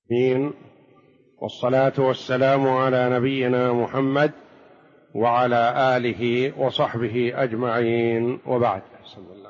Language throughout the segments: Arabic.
العالمين، والصلاة والسلام على نبينا محمد وعلى آله وصحبه أجمعين، وبعد. بسم الله.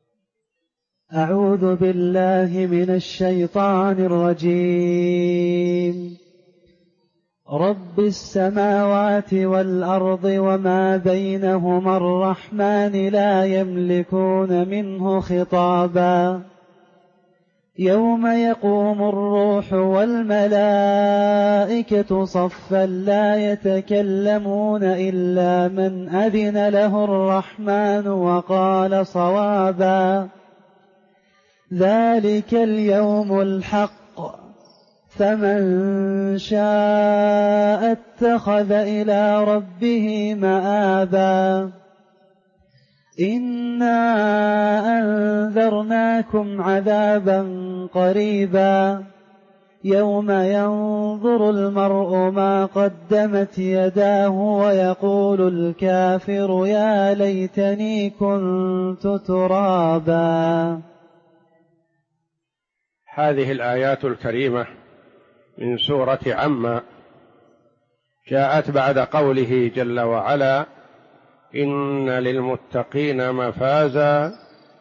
أعوذ بالله من الشيطان الرجيم. رب السماوات والأرض وما بينهما الرحمن لا يملكون منه خطابا يوم يقوم الروح والملائكة صفا لا يتكلمون إلا من أذن له الرحمن وقال صوابا. ذلك اليوم الحق، فمن شاء اتخذ إلى ربه مآبا. إنا أنذرناكم عذابا قريبا يوم ينظر المرء ما قدمت يداه ويقول الكافر يا ليتني كنت ترابا. هذه الآيات الكريمة من سورة عم جاءت بعد قوله جل وعلا: إن للمتقين مفازا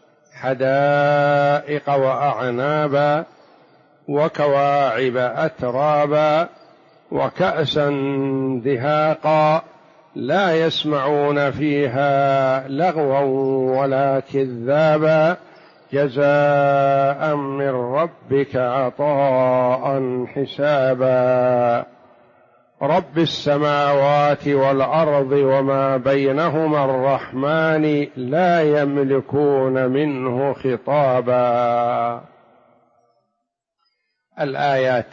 حدائق وأعنابا وكواعب أترابا وكأسا دهاقا لا يسمعون فيها لغوا ولا كذابا جزاء من ربك عطاء حسابا. رب السماوات والأرض وما بينهما الرحمن لا يملكون منه خطابا. الآيات: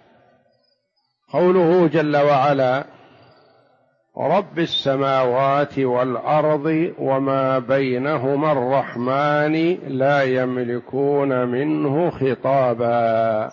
قوله جل وعلا: رب السماوات والأرض وما بينهما الرحمن لا يملكون منه خطابا.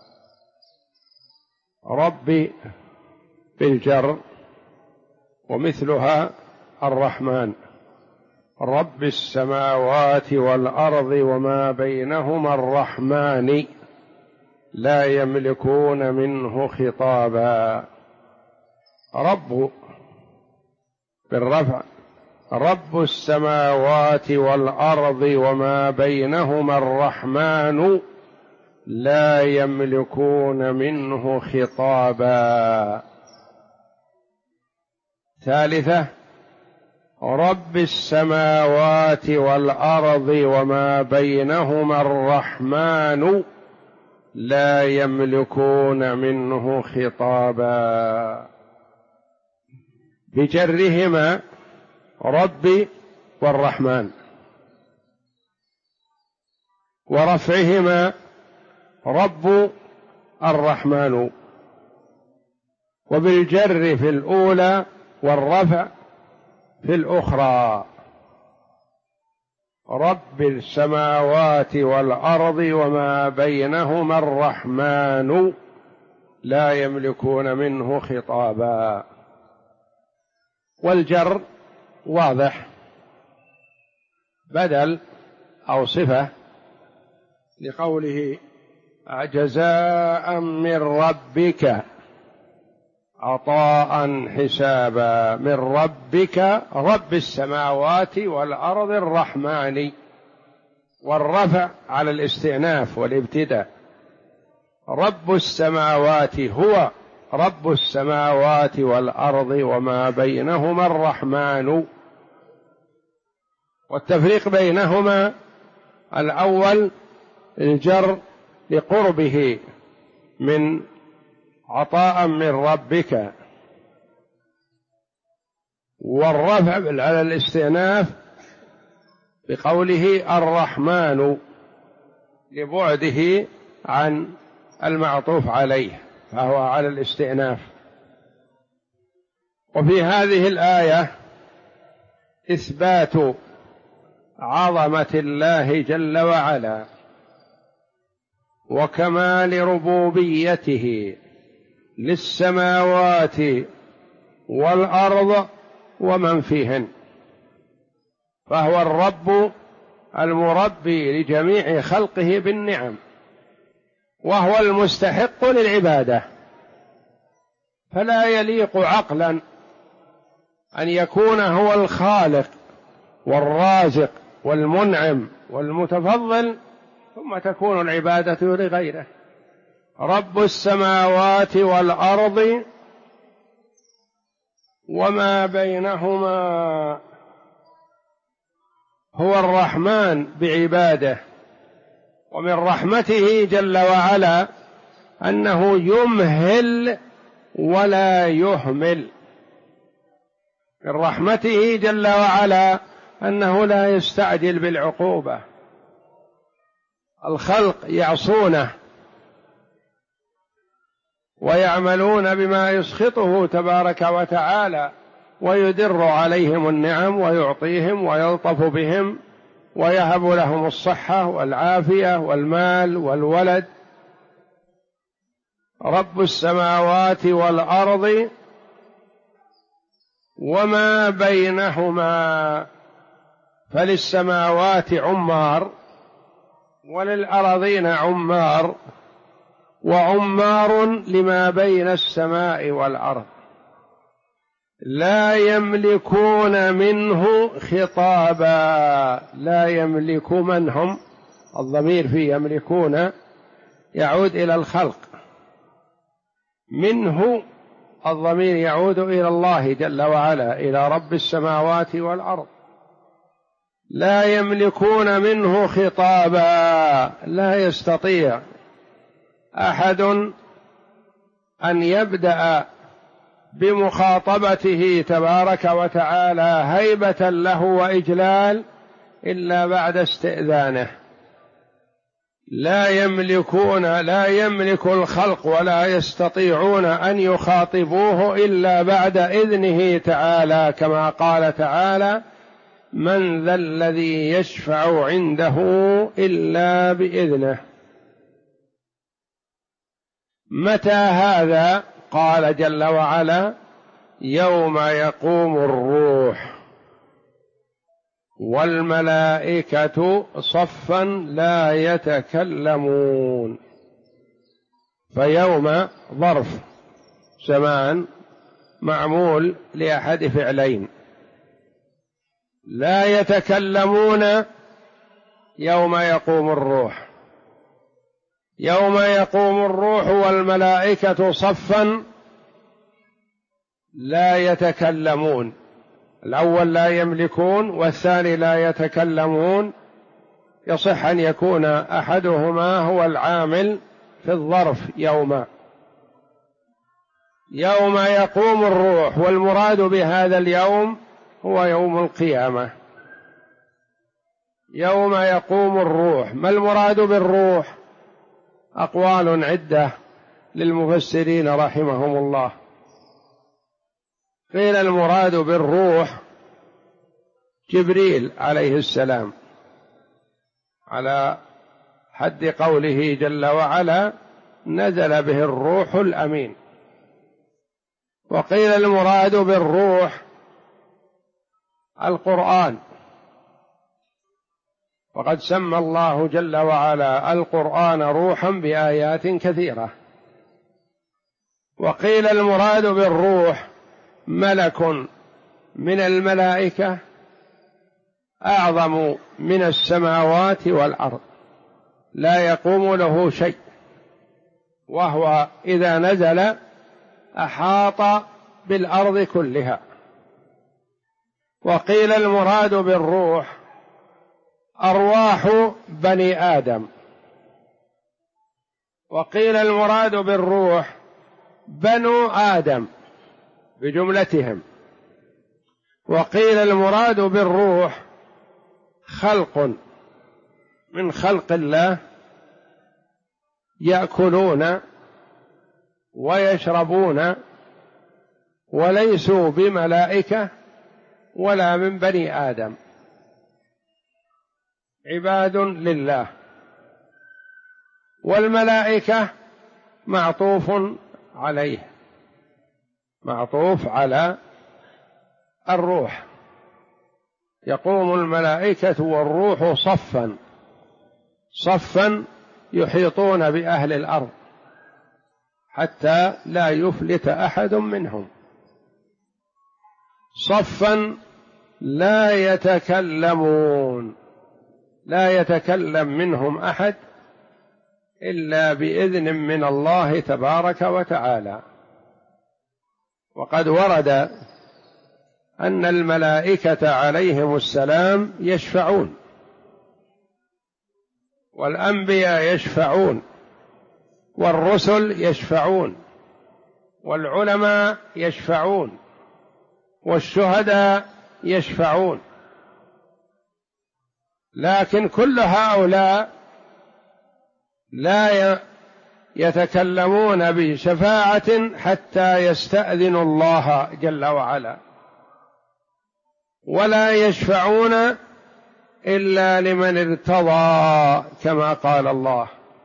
رب بالجر ومثلها الرحمن. رب السماوات والأرض وما بينهما الرحمن لا يملكون منه خطابا. رب بالرفع. رب السماوات والأرض وما بينهما الرحمن لا يملكون منه خطابا. ثالثة: رب السماوات والأرض وما بينهما الرحمن لا يملكون منه خطابا. بجرهما رب والرحمن، ورفعهما رب الرحمن، وبالجر في الأولى والرفع في الأخرى. رب السماوات والأرض وما بينهما الرحمن لا يملكون منه خطابا. والجر واضح، بدل أو صفة لقوله: جزاء من ربك عطاء حسابا. من ربك رب السماوات والأرض الرحمن، والرفع على الاستئناف والابتداء. رب السماوات هو رب السماوات والأرض وما بينهما الرحمن. والتفريق بينهما: الأول الجر لقربه من عطاء من ربك، والرفع على الاستئناف بقوله الرحمن لبعده عن المعطوف عليه، فهو على الاستئناف. وفي هذه الآية إثبات عظمة الله جل وعلا وكمال ربوبيته للسماوات والأرض ومن فيهن، فهو الرب المربي لجميع خلقه بالنعم، وهو المستحق للعبادة، فلا يليق عقلا أن يكون هو الخالق والرازق والمنعم والمتفضل ثم تكون العبادة لغيره. رب السماوات والأرض وما بينهما، هو الرحمن بعباده، ومن رحمته جل وعلا أنه يمهل ولا يهمل. من رحمته جل وعلا أنه لا يستعجل بالعقوبة. الخلق يعصونه ويعملون بما يسخطه تبارك وتعالى، ويدر عليهم النعم ويعطيهم ويلطف بهم ويهب لهم الصحة والعافية والمال والولد. رب السماوات والأرض وما بينهما، فللسماوات عمار وللأرضين عمار، وعمار لما بين السماء والأرض، لا يملكون منه خطابا. لا يملك من هم، الضمير في يملكون يعود إلى الخلق، منه الضمير يعود إلى الله جل وعلا، إلى رب السماوات والأرض. لا يملكون منه خطابا، لا يستطيع أحد أن يبدأ بمخاطبته تبارك وتعالى هيبة له وإجلال إلا بعد استئذانه. لا يملك الخلق ولا يستطيعون أن يخاطبوه إلا بعد إذنه تعالى، كما قال تعالى: من ذا الذي يشفع عنده إلا بإذنه. متى هذا؟ قال جل وعلا: يوم يقوم الروح والملائكة صفا لا يتكلمون. فيوم ظرف زمان معمول لأحد فعلين، لا يتكلمون يوم يقوم الروح. يوم يقوم الروح والملائكة صفا لا يتكلمون. الأول لا يملكون والثاني لا يتكلمون. يصح أن يكون أحدهما هو العامل في الظرف يوم يقوم الروح، والمراد بهذا اليوم هو يوم القيامة. يوم يقوم الروح، ما المراد بالروح؟ أقوال عدة للمفسرين رحمهم الله. قيل المراد بالروح جبريل عليه السلام، على حد قوله جل وعلا: نزل به الروح الأمين. وقيل المراد بالروح القرآن، وقد سمى الله جل وعلا القرآن روحا بآيات كثيرة. وقيل المراد بالروح ملك من الملائكة أعظم من السماوات والأرض، لا يقوم له شيء، وهو إذا نزل أحاط بالأرض كلها. وقيل المراد بالروح أرواح بني آدم. وقيل المراد بالروح بنو آدم بجملتهم. وقيل المراد بالروح خلق من خلق الله يأكلون ويشربون وليسوا بملائكة ولا من بني آدم، عباد لله. والملائكة معطوف عليه، معطوف على الروح. يقوم الملائكة والروح صفا يحيطون بأهل الأرض حتى لا يفلت أحد منهم، صفا لا يتكلمون، لا يتكلم منهم أحد إلا بإذن من الله تبارك وتعالى. وقد ورد أن الملائكة عليهم السلام يشفعون، والأنبياء يشفعون، والرسل يشفعون، والعلماء يشفعون، والشهداء يشفعون، لكن كل هؤلاء لا يتكلمون بشفاعة حتى يستأذنوا الله جل وعلا، ولا يشفعون إلا لمن ارتضى كما قال الله،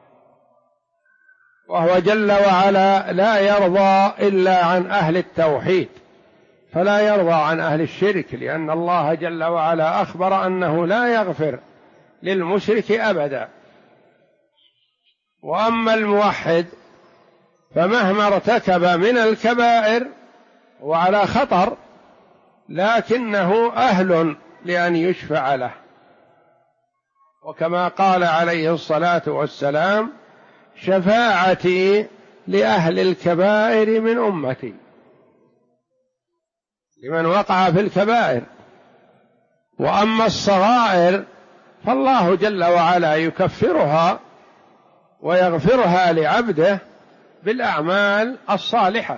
وهو جل وعلا لا يرضى إلا عن أهل التوحيد، فلا يرضى عن أهل الشرك، لأن الله جل وعلا أخبر أنه لا يغفر للمشرك أبدا. وأما الموحد فمهما ارتكب من الكبائر وعلى خطر لكنه أهل لأن يشفع له، وكما قال عليه الصلاة والسلام: شفاعتي لأهل الكبائر من أمتي، لمن وقع في الكبائر. وأما الصغائر فالله جل وعلا يكفرها ويغفرها لعبده بالأعمال الصالحة،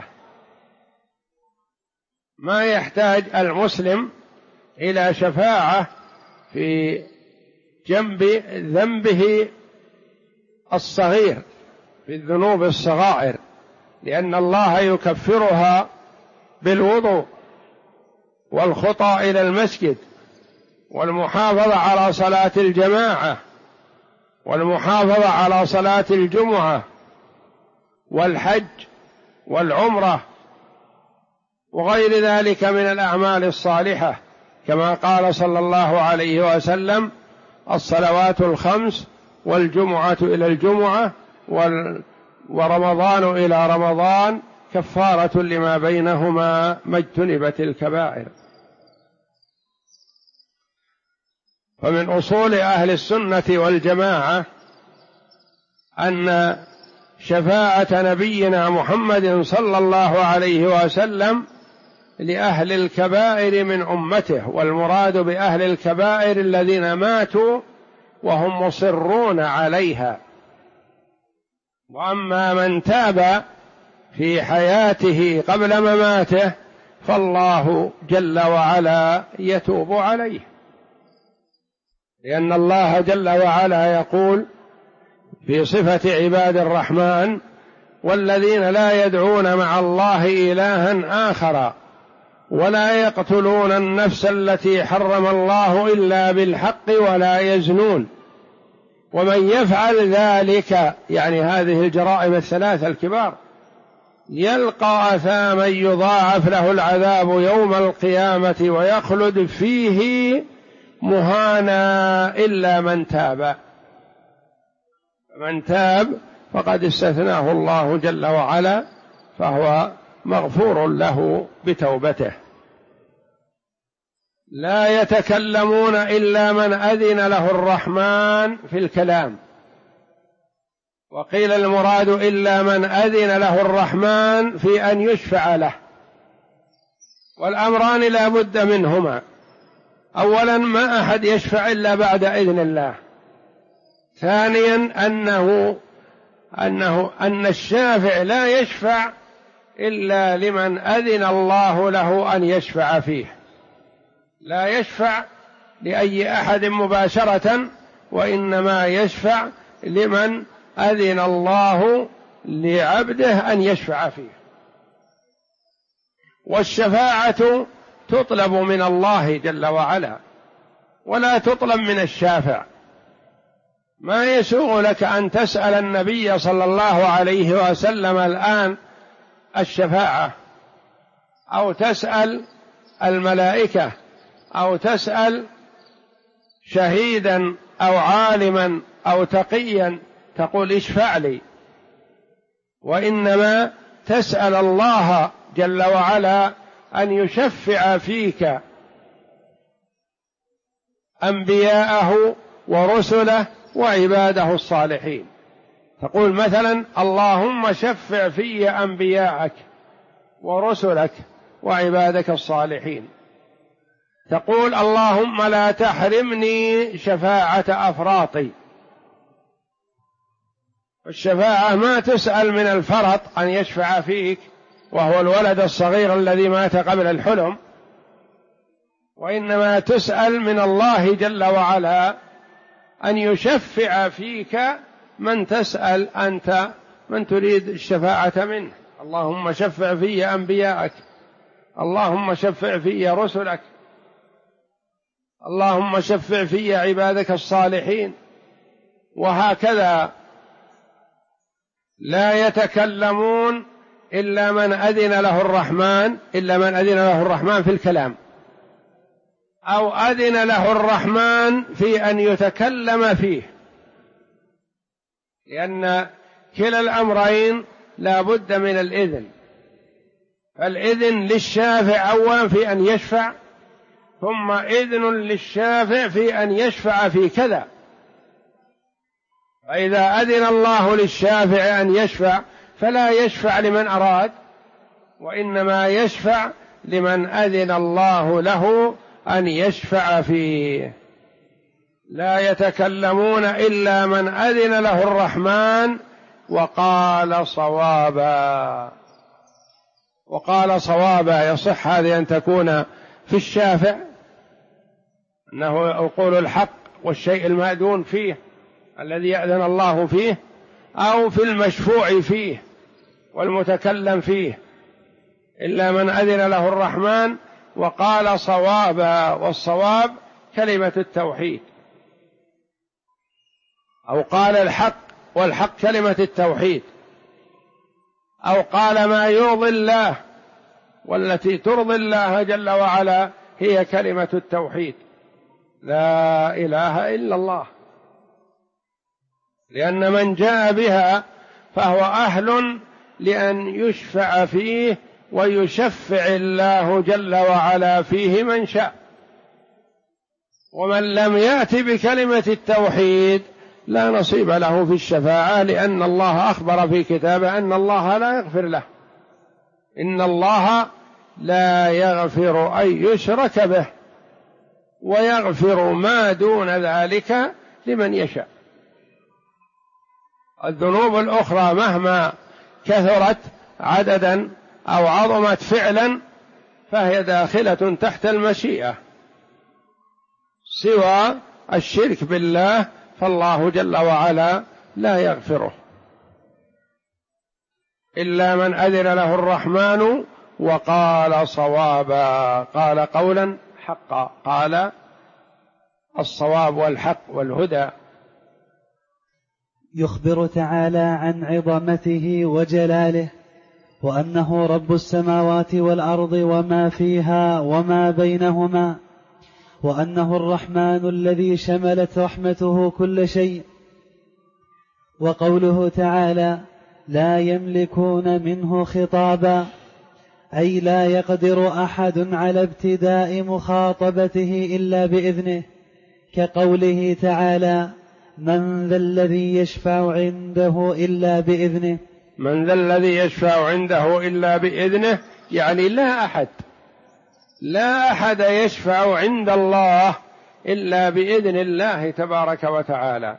ما يحتاج المسلم إلى شفاعة في جنب ذنبه الصغير، في الذنوب الصغائر، لأن الله يكفرها بالوضوء والخطى إلى المسجد والمحافظة على صلاة الجماعة والمحافظة على صلاة الجمعة والحج والعمرة وغير ذلك من الأعمال الصالحة، كما قال صلى الله عليه وسلم: الصلوات الخمس والجمعة إلى الجمعة ورمضان إلى رمضان كفارة لما بينهما ما اجتنبت الكبائر. فمن أصول أهل السنة والجماعة أن شفاعة نبينا محمد صلى الله عليه وسلم لأهل الكبائر من أمته، والمراد بأهل الكبائر الذين ماتوا وهم مصرون عليها. وأما من تاب في حياته قبل مماته فالله جل وعلا يتوب عليه، لأن الله جل وعلا يقول في صفة عباد الرحمن: والذين لا يدعون مع الله إلها آخر ولا يقتلون النفس التي حرم الله إلا بالحق ولا يزنون ومن يفعل ذلك، يعني هذه الجرائم الثلاثة الكبار، يلقى أثاما يضاعف له العذاب يوم القيامة ويخلد فيه مهانا إلا من تاب. من تاب فقد استثناه الله جل وعلا، فهو مغفور له بتوبته. لا يتكلمون إلا من أذن له الرحمن في الكلام، وقيل المراد إلا من أذن له الرحمن في أن يشفع له، والأمران لا بد منهما. أولا ما أحد يشفع إلا بعد إذن الله. ثانيا أن الشافع لا يشفع إلا لمن أذن الله له أن يشفع فيه، لا يشفع لأي أحد مباشرة، وإنما يشفع لمن أذن الله لعبده أن يشفع فيه. والشفاعة تطلب من الله جل وعلا ولا تطلب من الشافع. ما يسوغ لك أن تسأل النبي صلى الله عليه وسلم الآن الشفاعة، أو تسأل الملائكة، أو تسأل شهيدا أو عالما أو تقيا تقول اشفع لي، وإنما تسأل الله جل وعلا أن يشفع فيك أنبياءه ورسله وعباده الصالحين. تقول مثلا اللهم شفع في أنبياءك ورسلك وعبادك الصالحين. تقول اللهم لا تحرمني شفاعة أفراطي. الشفاعة ما تسأل من الفرط أن يشفع فيك وهو الولد الصغير الذي مات قبل الحلم، وإنما تسأل من الله جل وعلا أن يشفع فيك من تسأل أنت، من تريد الشفاعة منه. اللهم شفع في أنبياءك، اللهم شفع في رسلك، اللهم شفع في عبادك الصالحين. وهكذا لا يتكلمون إلا من أذن له الرحمن في الكلام، أو أذن له الرحمن في أن يتكلم فيه، لأن كلا الأمرين لا بد من الإذن. فالإذن للشافع أولا في أن يشفع، ثم إذن للشافع في أن يشفع في كذا. فإذا أذن الله للشافع أن يشفع فلا يشفع لمن أراد، وإنما يشفع لمن أذن الله له أن يشفع فيه. لا يتكلمون إلا من أذن له الرحمن وقال صوابا. وقال صوابا يصح هذه أن تكون في الشافع، أنه يقول الحق والشيء المأذون فيه الذي يأذن الله فيه، أو في المشفوع فيه والمتكلم فيه، إلا من أذن له الرحمن وقال صوابا. والصواب كلمة التوحيد، أو قال الحق والحق كلمة التوحيد، أو قال ما يرضي الله، والتي ترضي الله جل وعلا هي كلمة التوحيد، لا إله إلا الله. لأن من جاء بها فهو أهل لأن يشفع فيه ويشفع الله جل وعلا فيه من شاء. ومن لم يأت بكلمة التوحيد لا نصيب له في الشفاعة، لأن الله أخبر في كتابه أن الله لا يغفر له، إن الله لا يغفر أن يشرك به ويغفر ما دون ذلك لمن يشاء. الذنوب الأخرى مهما كثرت عددا أو عظمت فعلا فهي داخلة تحت المشيئة، سوى الشرك بالله فالله جل وعلا لا يغفره إلا من أذن له الرحمن وقال صوابا. قال قولا حقا، قال الصواب والحق والهدى. يخبر تعالى عن عظمته وجلاله، وأنه رب السماوات والأرض وما فيها وما بينهما، وأنه الرحمن الذي شملت رحمته كل شيء. وقوله تعالى لا يملكون منه خطابا، أي لا يقدر أحد على ابتداء مخاطبته إلا بإذنه، كقوله تعالى من ذا الذي يشفع عنده إلا بإذنه. من ذا الذي يشفع عنده إلا بإذنه، يعني لا أحد يشفع عند الله إلا بإذن الله تبارك وتعالى.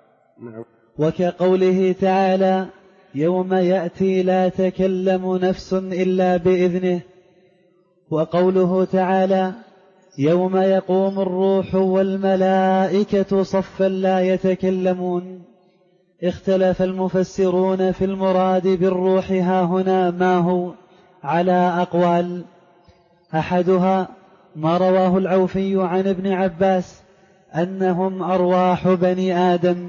وكقوله تعالى يوم يأتي لا تكلم نفس إلا بإذنه. وقوله تعالى يوم يقوم الروح والملائكة صفا لا يتكلمون. اختلف المفسرون في المراد بالروح هاهنا ما هو على أقوال، أحدها ما رواه العوفي عن ابن عباس أنهم أرواح بني آدم،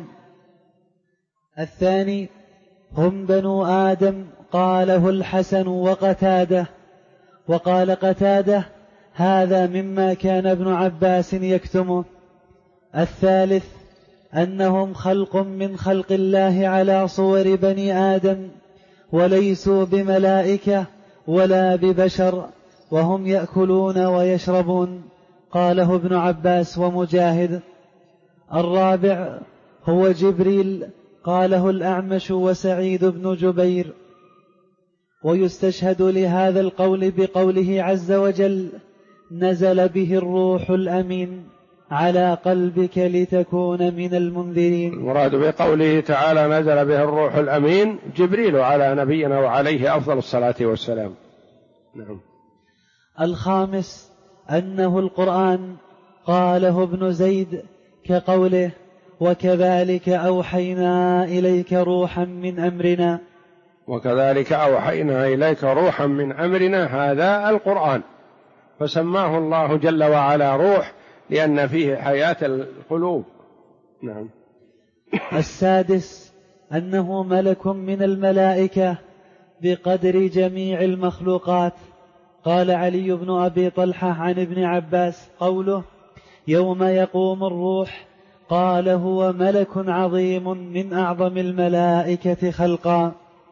الثاني هم بنو آدم، قاله الحسن وقتاده، وقال قتاده هذا مما كان ابن عباس يكتمه، الثالث أنهم خلق من خلق الله على صور بني آدم، وليسوا بملائكة ولا ببشر، وهم يأكلون ويشربون. قاله ابن عباس ومجاهد. الرابع هو جبريل، قاله الأعمش وسعيد بن جبير. ويستشهد لهذا القول بقوله عز وجل: نزل به الروح الأمين على قلبك لتكون من المنذرين. المراد بقوله تعالى نزل به الروح الأمين جبريل على نبينا وعليه أفضل الصلاة والسلام. نعم. الخامس أنه القرآن، قاله ابن زيد كقوله: وكذلك أوحينا إليك روحا من أمرنا. وكذلك أوحينا إليك روحا من أمرنا، هذا القرآن، فسماه الله جل وعلا روح لأن فيه حياة القلوب. نعم. السادس أنه ملك من الملائكة بقدر جميع المخلوقات. قال علي بن أبي طلحة عن ابن عباس قوله: يوم يقوم الروح، قال: هو ملك عظيم من أعظم الملائكة خلقا،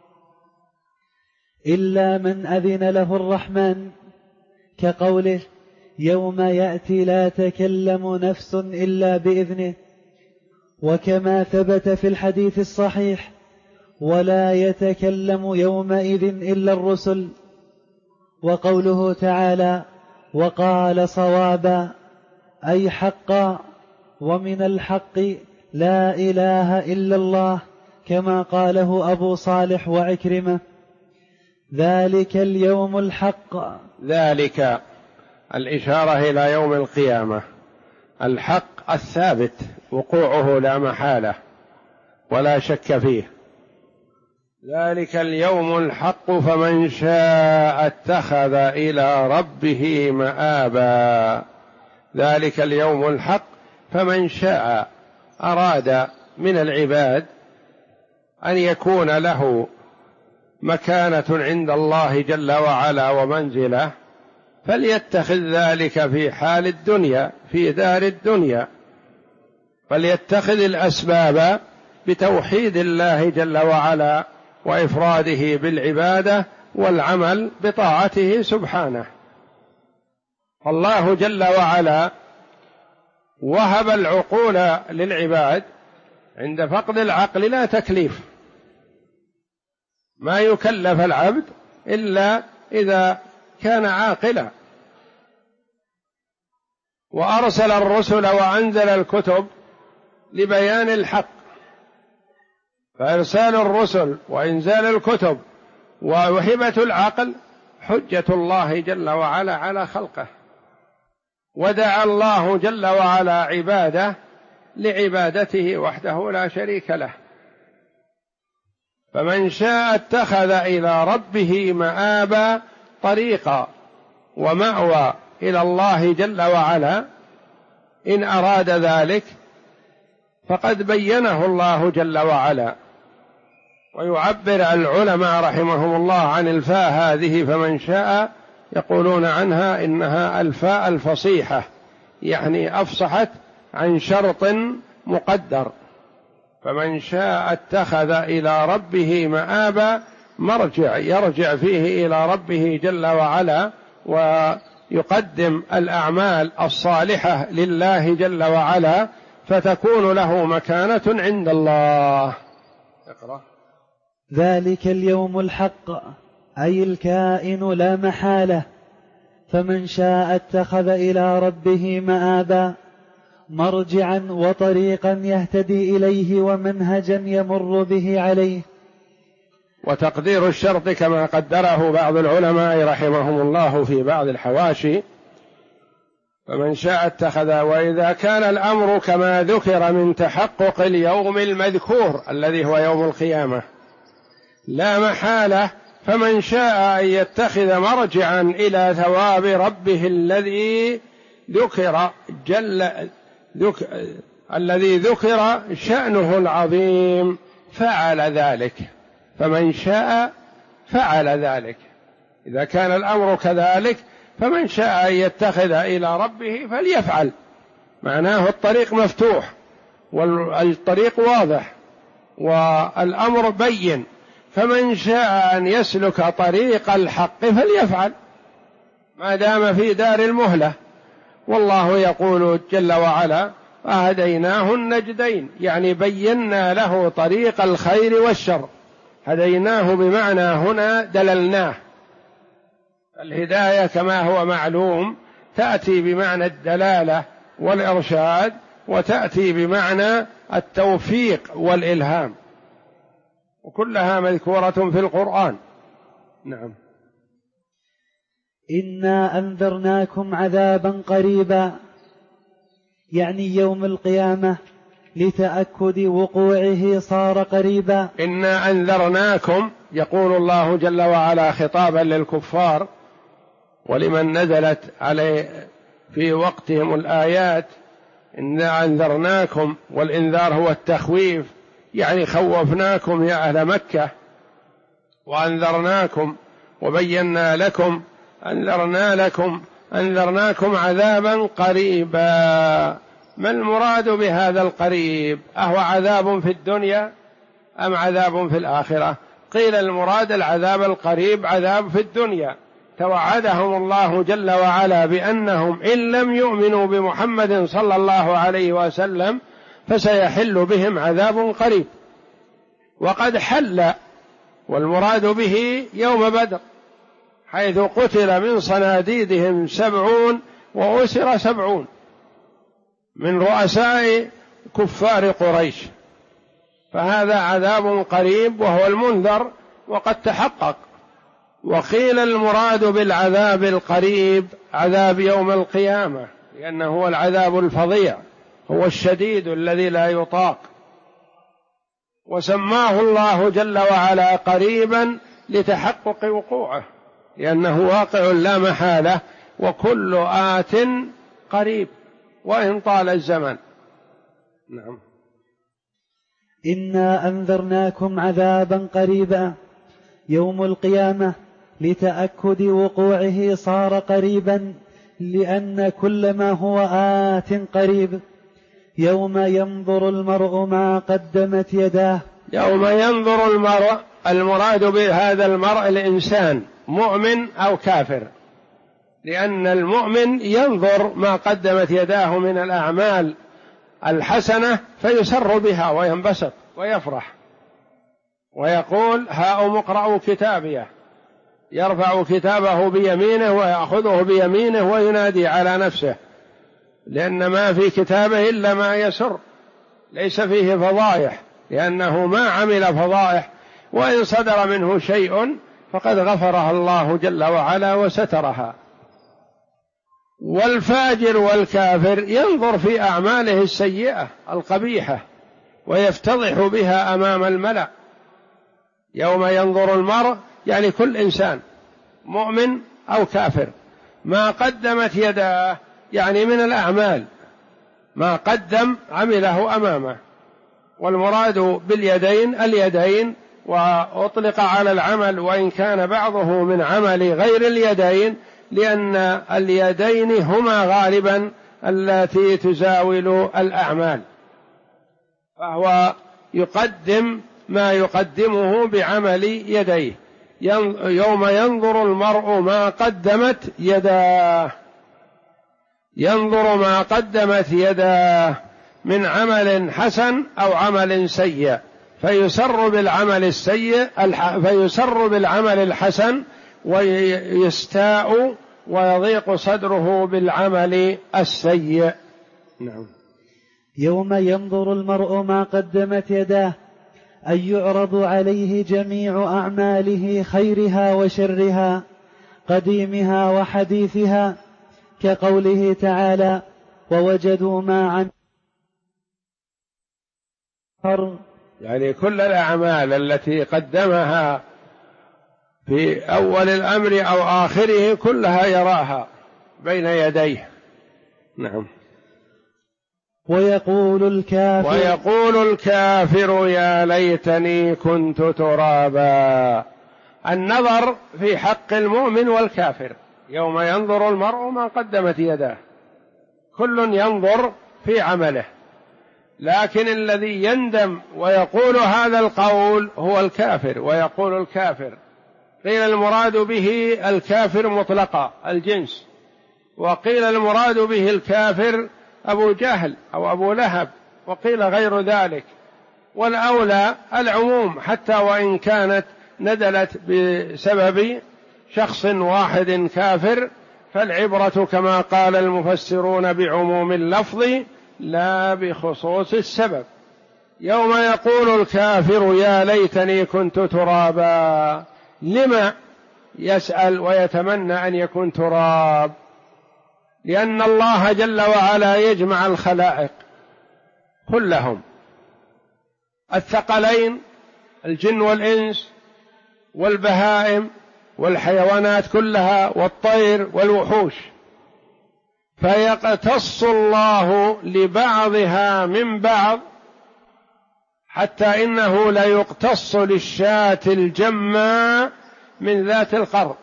إلا من أذن له الرحمن، كقوله: يوم يأتي لا تكلم نفس إلا بإذنه. وكما ثبت في الحديث الصحيح: ولا يتكلم يومئذ إلا الرسل. وقوله تعالى: وقال صوابا، أي حقا، ومن الحق لا إله إلا الله، كما قاله أبو صالح وعكرمة. ذلك اليوم الحق. ذلك الإشارة إلى يوم القيامة، الحق الثابت وقوعه لا محالة ولا شك فيه. ذلك اليوم الحق فمن شاء اتخذ إلى ربه مآبا. ذلك اليوم الحق، فمن شاء أراد من العباد أن يكون له مكانة عند الله جل وعلا ومنزلة، فليتخذ ذلك في حال الدنيا، في دار الدنيا، فليتخذ الأسباب بتوحيد الله جل وعلا وإفراده بالعبادة والعمل بطاعته سبحانه. الله جل وعلا وهب العقول للعباد، عند فقد العقل لا تكليف، ما يكلف العبد إلا إذا كان عاقلا. وأرسل الرسل وأنزل الكتب لبيان الحق، فإرسال الرسل وإنزال الكتب ووهبة العقل حجة الله جل وعلا على خلقه. ودعا الله جل وعلا عباده لعبادته وحده لا شريك له. فمن شاء اتخذ إلى ربه مآبا، طريقا ومأوى إلى الله جل وعلا. إن أراد ذلك فقد بينه الله جل وعلا. ويعبر العلماء رحمهم الله عن الفاء هذه فمن شاء، يقولون عنها إنها الفاء الفصيحة، يعني أفصحت عن شرط مقدر. فمن شاء اتخذ إلى ربه مآبا، مرجع يرجع فيه إلى ربه جل وعلا ويقدم الأعمال الصالحة لله جل وعلا، فتكون له مكانة عند الله. اقرأ. ذلك اليوم الحق، أي الكائن لا محالة. فمن شاء اتخذ إلى ربه مآبا، مرجعا وطريقا يهتدي إليه ومنهجا يمر به عليه. وتقدير الشرط كما قدره بعض العلماء رحمهم الله في بعض الحواشي: فمن شاء اتخذ. وإذا كان الأمر كما ذكر من تحقق اليوم المذكور الذي هو يوم القيامة لا محالة، فمن شاء أن يتخذ مرجعا إلى ثواب ربه الذي ذكر شأنه العظيم فعل ذلك. فمن شاء فعل ذلك. إذا كان الأمر كذلك فمن شاء أن يتخذ إلى ربه فليفعل، معناه الطريق مفتوح والطريق واضح والأمر بين، فمن شاء أن يسلك طريق الحق فليفعل ما دام في دار المهلة. والله يقول جل وعلا: وهديناه النجدين، يعني بينا له طريق الخير والشر. هديناه بمعنى هنا دللناه. الهداية كما هو معلوم تأتي بمعنى الدلالة والإرشاد، وتأتي بمعنى التوفيق والإلهام، وكلها مذكورة في القرآن. نعم. إنا أنذرناكم عذابا قريبا، يعني يوم القيامة، لتأكد وقوعه صار قريبا. إنا أنذرناكم، يقول الله جل وعلا خطابا للكفار ولمن نزلت عليه في وقتهم الآيات: إنا أنذرناكم، والإنذار هو التخويف، يعني خوفناكم يا أهل مكة، وأنذرناكم وبينا لكم، أنذرناكم عذابا قريبا. ما المراد بهذا القريب؟ أهو عذاب في الدنيا أم عذاب في الآخرة؟ قيل المراد العذاب القريب عذاب في الدنيا، توعدهم الله جل وعلا بأنهم إن لم يؤمنوا بمحمد صلى الله عليه وسلم فسيحل بهم عذاب قريب، وقد حل، والمراد به يوم بدر، حيث قتل من صناديدهم 70 وأسر 70 من رؤساء كفار قريش، فهذا عذاب قريب وهو المنذر وقد تحقق. وقيل المراد بالعذاب القريب عذاب يوم القيامة، لأنه هو العذاب الفظيع، هو الشديد الذي لا يطاق، وسماه الله جل وعلا قريبا لتحقق وقوعه، لأنه واقع لا محالة، وكل آت قريب وإن طال الزمن. نعم. إنا أنذرناكم عذابا قريبا يوم القيامة، لتأكد وقوعه صار قريبا، لأن كل ما هو آت قريب. يوم ينظر المرء ما قدمت يداه. يوم ينظر المرء، المراد بهذا المرء الإنسان، مؤمن أو كافر، لأن المؤمن ينظر ما قدمت يداه من الأعمال الحسنة فيسر بها وينبسط ويفرح ويقول: هاؤم اقرءوا كتابيه، يرفع كتابه بيمينه ويأخذه بيمينه وينادي على نفسه، لأن ما في كتابه إلا ما يسر، ليس فيه فضائح، لأنه ما عمل فضائح، وإن صدر منه شيء فقد غفرها الله جل وعلا وسترها. والفاجر والكافر ينظر في أعماله السيئة القبيحة ويفتضح بها أمام الملأ. يوم ينظر المرء يعني كل إنسان مؤمن أو كافر ما قدمت يداه، يعني من الأعمال ما قدم عمله أمامه. والمراد باليدين اليدين، وأطلق على العمل وإن كان بعضه من عمل غير اليدين، لأن اليدين هما غالبا التي تزاول الأعمال، فهو يقدم ما يقدمه بعمل يديه. يوم ينظر المرء ما قدمت يداه، ينظر ما قدمت يداه من عمل حسن أو عمل سيء، فيسر بالعمل الحسن ويستاء ويضيق صدره بالعمل السيء. نعم. يوم ينظر المرء ما قدمت يداه، أن يعرض عليه جميع أعماله خيرها وشرها، قديمها وحديثها، كقوله تعالى: ووجدوا ما عملوا، يعني كل الأعمال التي قدمها في أول الأمر أو آخره كلها يراها بين يديه. نعم. ويقول الكافر يا ليتني كنت ترابا. النظر في حق المؤمن والكافر، يوم ينظر المرء ما قدمت يداه، كل ينظر في عمله، لكن الذي يندم ويقول هذا القول هو الكافر. ويقول الكافر قيل المراد به الكافر مطلقا الجنس، وقيل المراد به الكافر أبو جهل أو أبو لهب، وقيل غير ذلك، والأولى العموم حتى وإن كانت ندلت بسبب شخص واحد كافر، فالعبرة كما قال المفسرون بعموم اللفظ لا بخصوص السبب. يوم يقول الكافر يا ليتني كنت ترابا، لما يسأل ويتمنى أن يكون تراب؟ لأن الله جل وعلا يجمع الخلائق كلهم، الثقلين الجن والإنس والبهائم والحيوانات كلها والطير والوحوش، فيقتص الله لبعضها من بعض، حتى إنه لا يقتص للشاة الجماء من ذات القرن،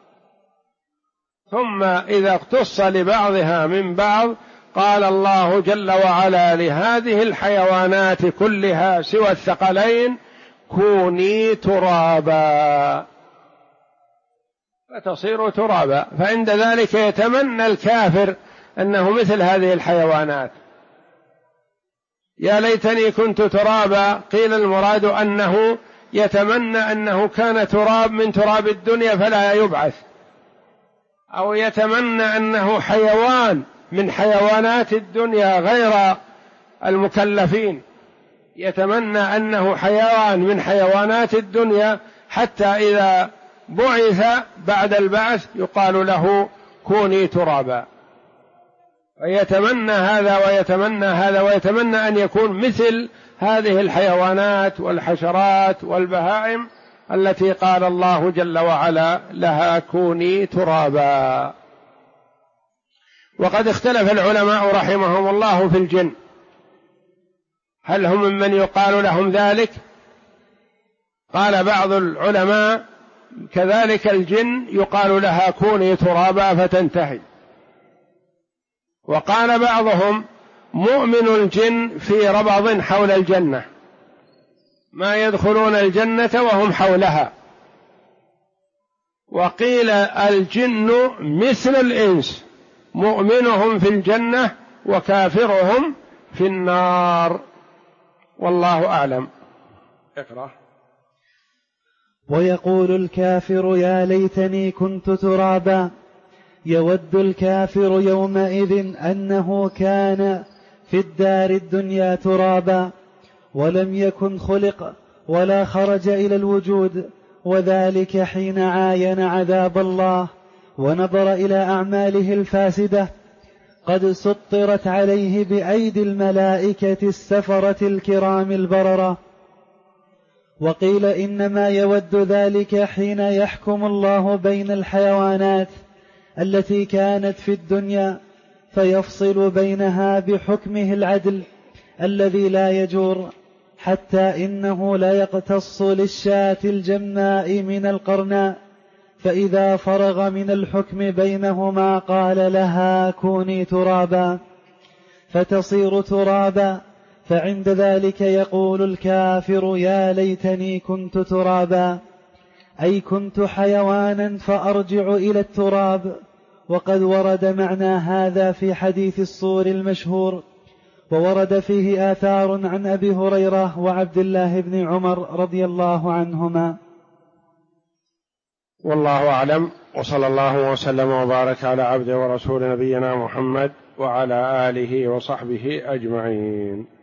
ثم إذا اقتص لبعضها من بعض قال الله جل وعلا لهذه الحيوانات كلها سوى الثقلين كوني ترابا، فتصير ترابا. فعند ذلك يتمنى الكافر أنه مثل هذه الحيوانات، يا ليتني كنت ترابا. قيل المراد أنه يتمنى أنه كان تراب من تراب الدنيا فلا يبعث، أو يتمنى أنه حيوان من حيوانات الدنيا غير المكلفين، يتمنى أنه حيوان من حيوانات الدنيا حتى إذا بعث بعد البعث يقال له كوني ترابا. ويتمنى هذا ويتمنى هذا، ويتمنى أن يكون مثل هذه الحيوانات والحشرات والبهائم التي قال الله جل وعلا لها كوني ترابا. وقد اختلف العلماء رحمهم الله في الجن، هل هم ممن يقال لهم ذلك؟ قال بعض العلماء كذلك الجن يقال لها كوني ترابا فتنتهي. وقال بعضهم مؤمن الجن في ربض حول الجنة، ما يدخلون الجنة وهم حولها. وقيل الجن مثل الإنس، مؤمنهم في الجنة وكافرهم في النار، والله أعلم. اقرأ. ويقول الكافر يا ليتني كنت ترابا، يود الكافر يومئذ أنه كان في الدار الدنيا ترابا ولم يكن خلق ولا خرج إلى الوجود، وذلك حين عاين عذاب الله ونظر إلى أعماله الفاسدة قد سطرت عليه بأيدي الملائكة السفرة الكرام البررة. وقيل إنما يود ذلك حين يحكم الله بين الحيوانات التي كانت في الدنيا فيفصل بينها بحكمه العدل الذي لا يجور، حتى إنه لا يقتص للشاة الجماء من القرناء، فإذا فرغ من الحكم بينهما قال لها كوني ترابا فتصير ترابا. فعند ذلك يقول الكافر يا ليتني كنت ترابا، أي كنت حيوانا فأرجع إلى التراب. وقد ورد معنى هذا في حديث الصور المشهور، وورد فيه آثار عن أبي هريرة وعبد الله بن عمر رضي الله عنهما. والله أعلم، وصلى الله وسلم وبارك على عبده ورسول نبينا محمد وعلى آله وصحبه أجمعين.